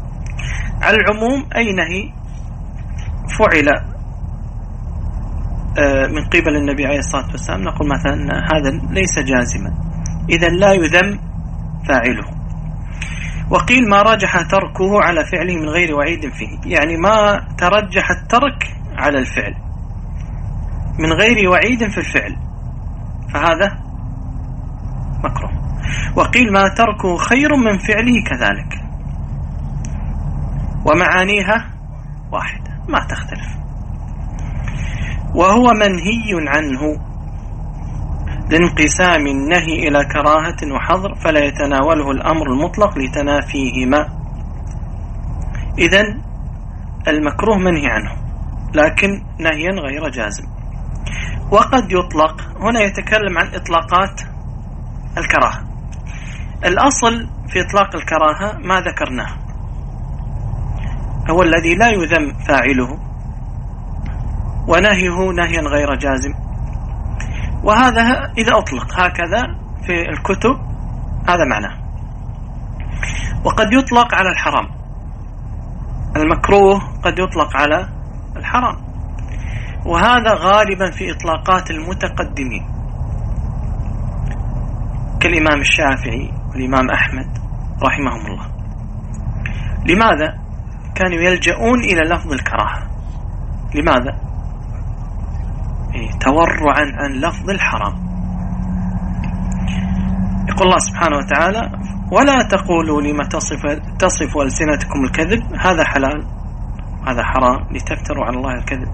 على العموم أي نهي فعل من قبل النبي عليه الصلاة والسلام نقول مثلا هذا ليس جازما، إذا لا يذم فاعله. وقيل ما رجح تركه على فعله من غير وعيد فيه، يعني ما ترجح الترك على الفعل من غير وعيد في الفعل فهذا مكروه. وقيل ما تركه خير من فعله كذلك، ومعانيها واحدة ما تختلف. وهو منهي عنه لانقسام النهي إلى كراهة وحظر، فلا يتناوله الأمر المطلق لتنافيهما. إذن المكروه منهي عنه لكن نهيا غير جازم. وقد يطلق، هنا يتكلم عن إطلاقات الكراهة. الأصل في إطلاق الكراهة ما ذكرناه، هو الذي لا يذم فاعله ونهيه نهيا غير جازم، وهذا إذا أطلق هكذا في الكتب هذا معناه. وقد يطلق على الحرام، المكروه قد يطلق على الحرام، وهذا غالبا في إطلاقات المتقدمين كالإمام الشافعي والإمام أحمد رحمهم الله. لماذا كانوا يلجؤون إلى لفظ الكراهة؟ لماذا؟ تورعا عن لفظ الحرام. يقول الله سبحانه وتعالى: ولا تقولوا لما تصف, تصف ألسنتكم الكذب هذا حلال هذا حرام لتفتروا على الله الكذب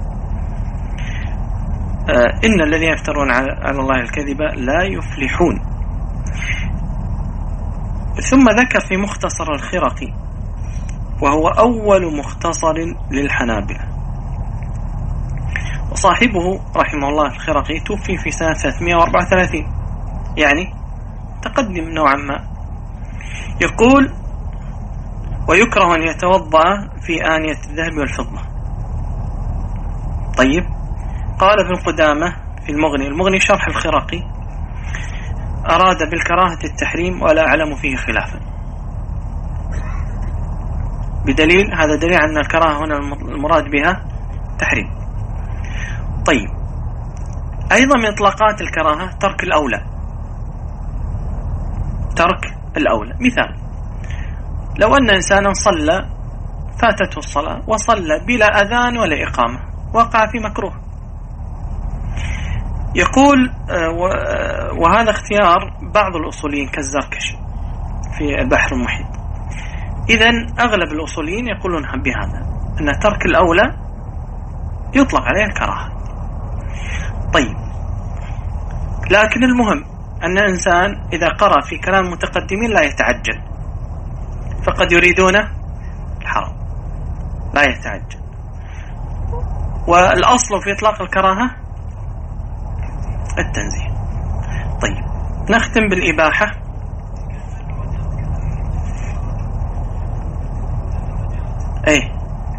آه إن الذين يفترون على الله الكذب لا يفلحون. ثم ذكر في مختصر الخرقي، وهو أول مختصر للحنابلة، وصاحبه رحمه الله الخرقي توفي في سنة ثلاثمائة وأربعة وثلاثين، يعني تقدم نوعا ما. يقول: ويكره أن يتوضأ في آنية الذهب والفضة. طيب، قال ابن قدامة في المغني، المغني شرح الخرقي: أراد بالكراهة التحريم ولا أعلم فيه خلافا، بدليل هذا دليل أن الكراهة هنا المراد بها تحريم. طيب، أيضا من إطلاقات الكراهة ترك الأولى، ترك الأولى. مثال: لو أن إنسانا صلى فاتته الصلاة وصلى بلا أذان ولا إقامة، وقع في مكروه. يقول وهذا اختيار بعض الأصوليين كالزركشي في البحر المحيط. إذن أغلب الأصوليين يقولون بهذا، أن ترك الأولى يطلق عليه الكراهة. طيب، لكن المهم أن الإنسان إذا قرأ في كلام المتقدمين لا يتعجل، فقد يريدون الحرام، لا يتعجل. والأصل في إطلاق الكراهة التنزيه. طيب، نختم بالإباحة. ايه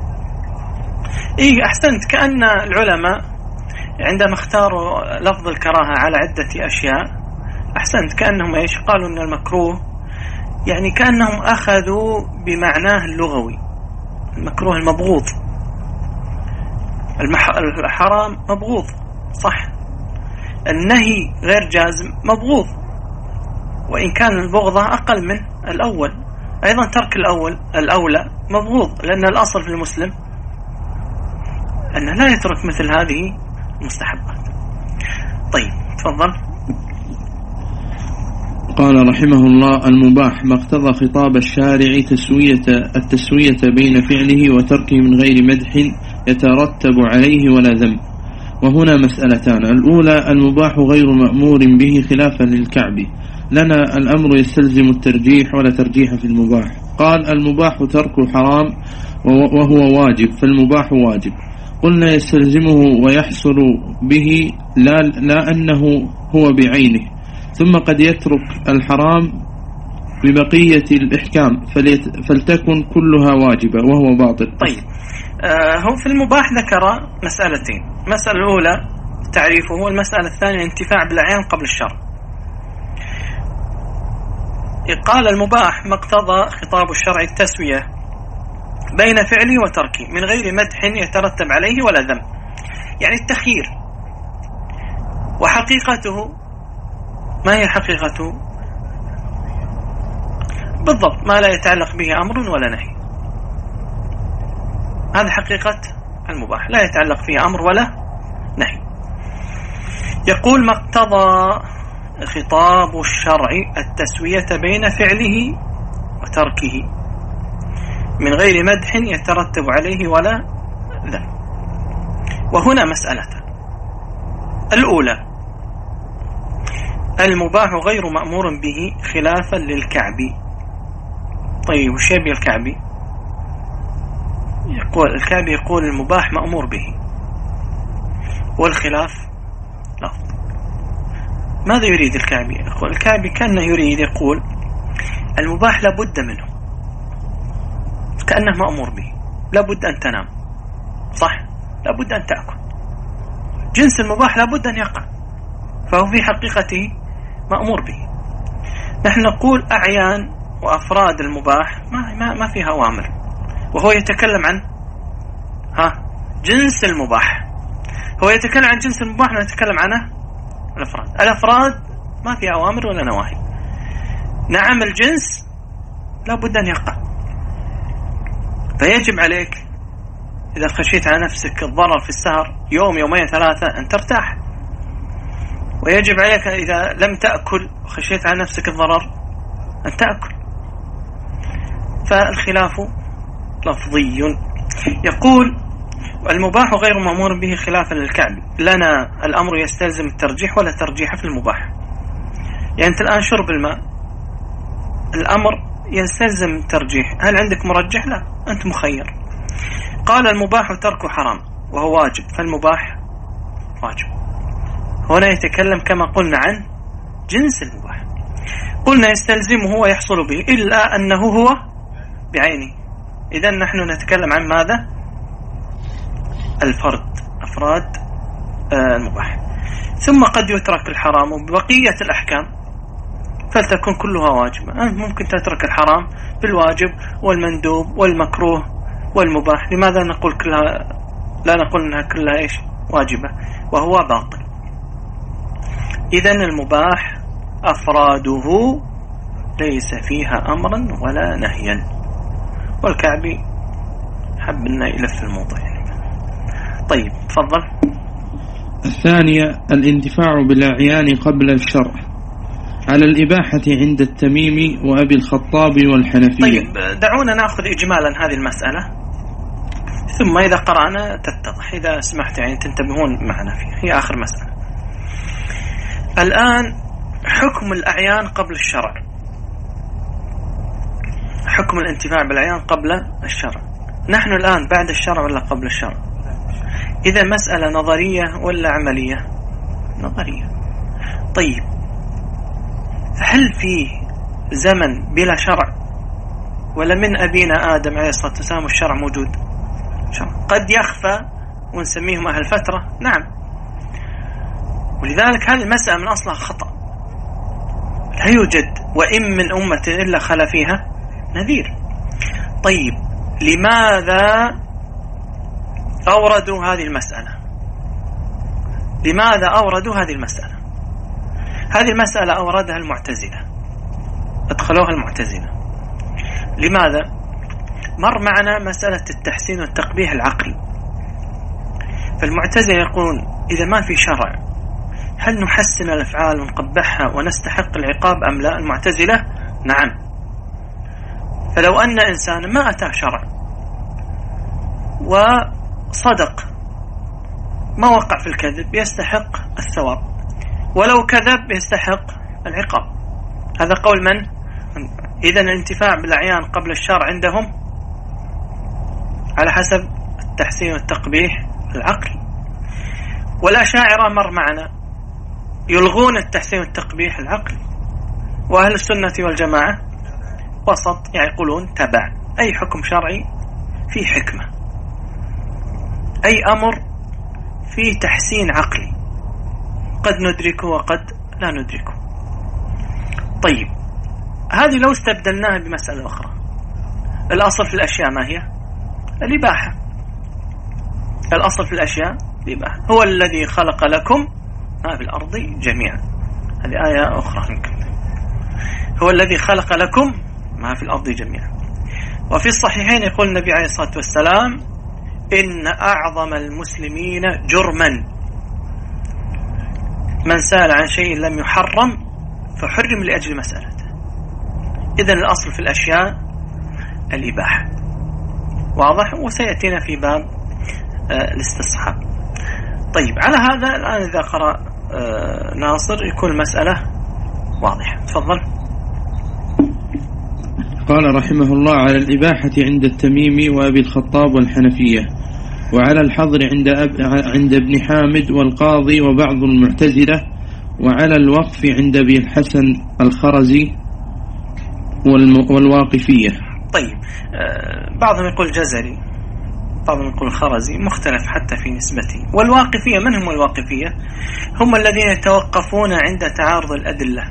ايه احسنت. كأن العلماء عندما اختاروا لفظ الكراهة على عدة اشياء، احسنت، كأنهم ايش قالوا ان المكروه، يعني كأنهم اخذوا بمعناه اللغوي، المكروه المبغوض، المح... الحرام مبغوض، صح، النهي غير جازم مبغوض، وإن كان البغضة أقل من الأول. أيضا ترك الأول الأولى مبغوض، لأن الأصل في المسلم أنه لا يترك مثل هذه المستحبات. طيب، تفضل. قال رحمه الله: المباح ما اقتضى خطاب الشارع تسوية التسوية بين فعله وتركه من غير مدح يترتب عليه ولا ذم. وهنا مسألتان: الأولى المباح غير مأمور به خلافا للكعب، لنا الأمر يستلزم الترجيح ولا ترجيح في المباح. قال: المباح ترك حرام وهو واجب، فالمباح واجب. قلنا يستلزمه ويحصل به لا, لا أنه هو بعينه، ثم قد يترك الحرام ببقية الإحكام فلتكن كلها واجبة وهو باطل. طيب، آه هو في المباح ذكر مسألتين: المسألة الأولى تعريفه، والمسألة الثانية انتفاع بالعين قبل الشرع. قال: المباح ما اقتضى خطاب الشرع التسوية بين فعله وتركه من غير مدح يترتب عليه ولا ذم، يعني التخيير، وحقيقته ما هي حقيقته؟ بالضبط ما لا يتعلق به أمر ولا نهي. هذا حقيقة المباح، لا يتعلق فيه أمر ولا نهي. يقول ما اقتضى خطاب الشرع التسوية بين فعله وتركه من غير مدح يترتب عليه ولا ذم. وهنا مسألة الأولى: المباح غير مأمور به خلافا للكعبي. طيب وش يبي الكعبي؟ يقول الكعبي يقول المباح مأمور به والخلاف لفظ. ماذا يريد الكعبي؟ يقول الكعبي كأنه يريد يقول المباح لابد منه، كأنه مأمور به، لابد أن تنام، صح؟ لابد أن تأكل، جنس المباح لابد أن يقع، فهو في حقيقته مأمور به. نحن نقول أعيان وأفراد المباح ما, ما, ما فيها أوامر، وهو يتكلم عن ها جنس المباح، هو يتكلم عن جنس المباح، نتكلم عنه الأفراد. الأفراد ما فيها أوامر ولا نواهي. نعم الجنس لابد أن يقع، فيجب عليك إذا خشيت على نفسك الضرر في السهر يوم يومين ثلاثة أن ترتاح، ويجب عليك إذا لم تأكل وخشيت على نفسك الضرر أن تأكل. فالخلاف لفظي. يقول المباح غير مأمور به خلافا للكعبي. لنا الأمر يستلزم الترجيح ولا ترجيح في المباح. يعني أنت الآن شرب الماء الأمر يستلزم الترجيح، هل عندك مرجح؟ لا، أنت مخير. قال المباح ترك حرام وهو واجب، فالمباح واجب. هنا يتكلم كما قلنا عن جنس المباح. قلنا يستلزمه ويحصل به إلا أنه هو بعينه. إذا نحن نتكلم عن ماذا؟ الفرد، أفراد المباح. ثم قد يترك الحرام وبقية الأحكام فلتكن كلها واجبة. ممكن تترك الحرام بالواجب والمندوب والمكروه والمباح. لماذا نقول كلها لا نقول أنها كلها إيش واجبة وهو باطل؟ إذن المباح أفراده ليس فيها أمرا ولا نهيا. والكعبي حب أن يلف الموضوع. طيب تفضل. الثانية الانتفاع بالأعيان قبل الشرع على الإباحة عند التميمي وأبي الخطاب والحنفية. طيب دعونا نأخذ إجمالا هذه المسألة ثم إذا قرأنا تتضح، إذا سمحت يعني تنتبهون معنا فيها. هي آخر مسألة الآن. حكم الأعيان قبل الشرع، حكم الانتفاع بالأعيان قبل الشرع. نحن الآن بعد الشرع ولا قبل الشرع؟ إذا مسألة نظرية ولا عملية؟ نظرية. طيب هل فيه زمن بلا شرع؟ ولا من أبينا آدم عليه الصلاة والسلام الشرع موجود؟ شرع. قد يخفى ونسميهم أهل فترة، نعم. ولذلك هذه المسألة من أصلها خطأ. لا يوجد وإن من أمة إلا خلا فيها نذير. طيب لماذا أوردوا هذه المسألة؟ لماذا أوردوا هذه المسألة؟ هذه المسألة أوردها المعتزلة، أدخلوها المعتزلة. لماذا؟ مر معنا مسألة التحسين والتقبيح العقلي. فالمعتزلة يقولون إذا ما في شرع هل نحسن الأفعال ونقبحها ونستحق العقاب أم لا؟ المعتزلة نعم. فلو أن إنسان ما أتاه شرع وصدق ما وقع في الكذب يستحق الثواب، ولو كذب يستحق العقاب. هذا قول من؟ إذن الانتفاع بالأعيان قبل الشرع عندهم على حسب التحسين والتقبيح العقلي. والأشاعرة مر معنا يلغون التحسين والتقبيح العقلي، وأهل السنة والجماعة وسط، يعني يقولون تبع أي حكم شرعي فيه حكمة، أي أمر فيه تحسين عقلي قد ندركه وقد لا ندركه. طيب هذه لو استبدلناها بمسألة أخرى، الأصل في الأشياء ما هي؟ الإباحة. الأصل في الأشياء الإباحة. هو الذي خلق لكم ما في الأرض جميعا. هذه آية أخرى يمكن. هو الذي خلق لكم ما في الأرض جميعا. وفي الصحيحين يقول النبي عليه الصلاة والسلام إن أعظم المسلمين جرما من سأل عن شيء لم يحرم فحرم لأجل مسألته. إذن الأصل في الأشياء الإباحة، واضح، وسيأتينا في باب الاستصحاب. طيب، على هذا الآن إذا قرأ ناصر يكون المسألة واضحة. تفضل. قال رحمه الله: على الإباحة عند التميمي وأبي الخطاب والحنفية، وعلى الحظر عند أب... عند ابن حامد والقاضي وبعض المعتزلة، وعلى الوقف عند أبي الحسن الخرزي والم... والواقفية. طيب، آه بعضهم يقول جزري، بعضهم يقول خرزي، مختلف حتى في نسبته. والواقفية من هم الواقفية؟ هم الذين يتوقفون عند تعارض الأدلة،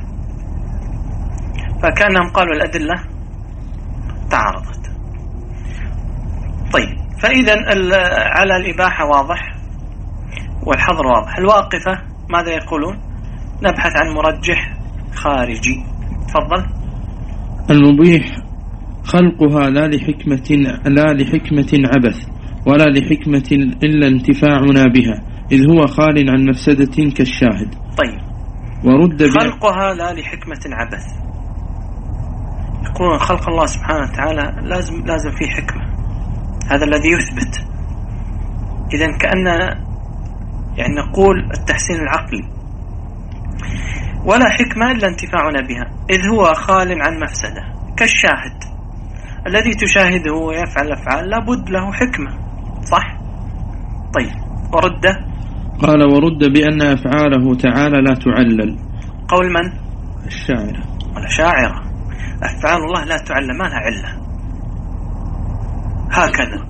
فكأنهم قالوا الأدلة تعارضت. طيب، فإذا على الإباحة واضح والحظر واضح. الواقفة ماذا يقولون؟ نبحث عن مرجح خارجي. تفضل. المبيح خلقها لا لحكمة لا لحكمة عبث ولا لحكمة إلا انتفاعنا بها، إذ هو خال عن مفسدة كالشاهد. طيب، ورد خلقها لا لحكمة عبث، يقولون خلق الله سبحانه وتعالى لازم لازم فيه حكمة، هذا الذي يثبت. إذن كأن يعني نقول التحسين العقلي، ولا حكمة إلا انتفاعنا بها، إذ هو خال عن مفسدة كالشاهد، الذي تشاهده ويفعل أفعال لابد له حكمة، صح؟ طيب، ورد قال ورد بأن أفعاله تعالى لا تعلل. قول من؟ الشاعر. ولا شاعرة. أفعال الله لا تعلل، ما لها علة، هكذا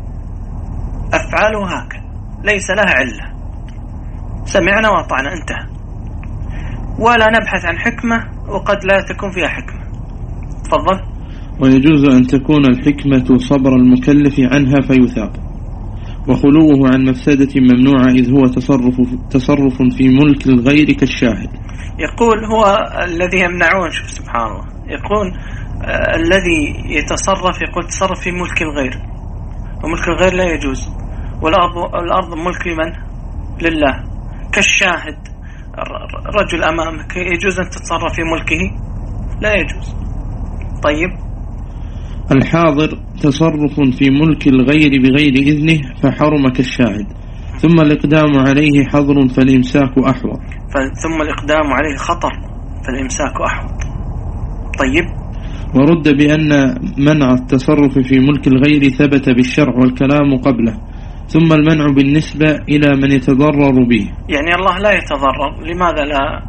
أفعاله هكذا ليس لها علة، سمعنا وأطعنا، انتهى. ولا نبحث عن حكمة وقد لا تكون فيها حكمة. تفضل. ويجوز أن تكون الحكمة صبر المكلف عنها فيثاب، وخلوه عن مفسدة ممنوعة، إذ هو تصرف, تصرف في ملك الغير كالشاهد. يقول هو الذي يمنعون، شوف سبحان الله، يقول آه الذي يتصرف، يقول تصرف في ملك الغير، وملك الغير لا يجوز، والأرض, الأرض ملك لمن؟ لله. كالشاهد، رجل أمامك يجوز أن تتصرف في ملكه؟ لا يجوز. طيب، الحاضر تصرف في ملك الغير بغير إذنه فحرم كالشاهد، ثم الإقدام عليه حظر فالإمساك أحوط. ثم الإقدام عليه خطر فالإمساك أحوط. طيب، ورد بأن منع التصرف في ملك الغير ثبت بالشرع والكلام قبله، ثم المنع بالنسبة إلى من يتضرر به. يعني الله لا يتضرر، لماذا لا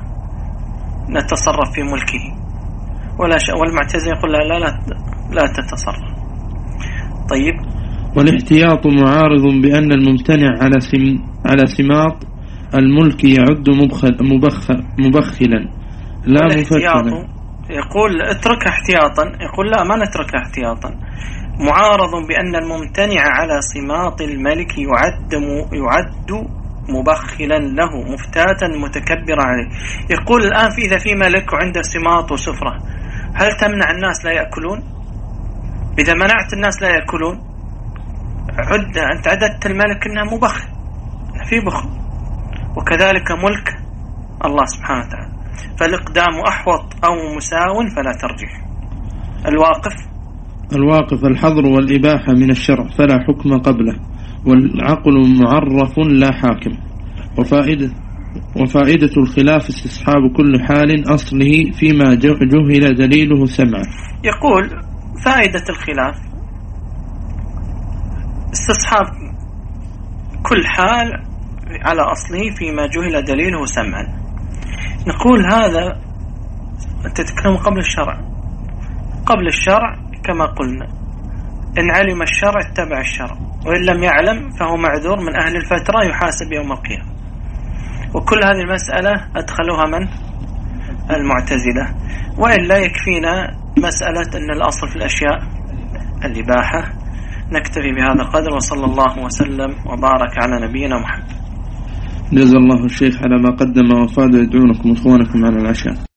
نتصرف في ملكه؟ ولا ش... والمعتزلة يقول لا لا لا, لا تتصرف. طيب، والاحتياط معارض بأن الممتنع على سم على سماط الملك يعد مبخل مبخل مبخلا لا مفكرا. يقول اتركها احتياطا، يقول لا ما نتركها احتياطا. معارض بأن الممتنع على سماط الملك يعد يعد مبخلا له مفتاتا متكبرا عليه. يقول الآن في إذا في ملك وعنده سماط وسفرة، هل تمنع الناس لا يأكلون؟ إذا منعت الناس لا يأكلون، عد أنت عددت الملك إنها مبخل، في بخل. وكذلك ملك الله سبحانه وتعالى، فالإقدام أحوط أو مساو فلا ترجح. الواقف الواقف الحظر والإباحة من الشرع فلا حكم قبله، والعقل معرف لا حاكم. وفائدة وفائدة الخلاف استصحاب كل حال أصله فيما جهل دليله سمعا. يقول فائدة الخلاف استصحاب كل حال على أصله فيما جهل دليله سمعا. نقول هذا تتكلم قبل الشرع. قبل الشرع كما قلنا إن علم الشرع اتبع الشرع، وإن لم يعلم فهو معذور من أهل الفترة يحاسب يوم القيامة. وكل هذه المسألة أدخلوها من؟ المعتزلة. وإلا يكفينا مسألة أن الأصل في الأشياء الإباحة. نكتفي بهذا القدر، وصلى الله وسلم وبارك على نبينا محمد. جزا الله الشيخ على ما قدم وفاد، يدعونكم إخوانكم على العشاء.